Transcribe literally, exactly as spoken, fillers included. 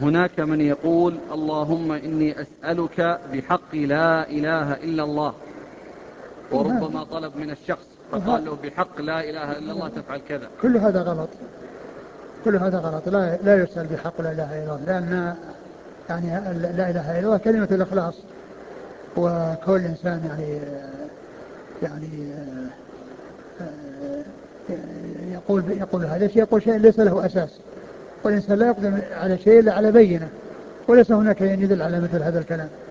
هناك من يقول اللهم إني أسألك بحق لا إله إلا الله، وربما طلب من الشخص فقال له بحق لا إله إلا الله تفعل كذا. كل هذا غلط، كل هذا غلط. لا, لا يسأل بحق لا إله إلا الله، لأن يعني لا إله إلا الله كلمة الإخلاص، وكل إنسان يعني يعني يقول يقول هذا الشيء، يقول شيء ليس له أساس، والإنسان لا يقدم على شيء إلا على بينة، وليس هناك يدل على مثل هذا الكلام.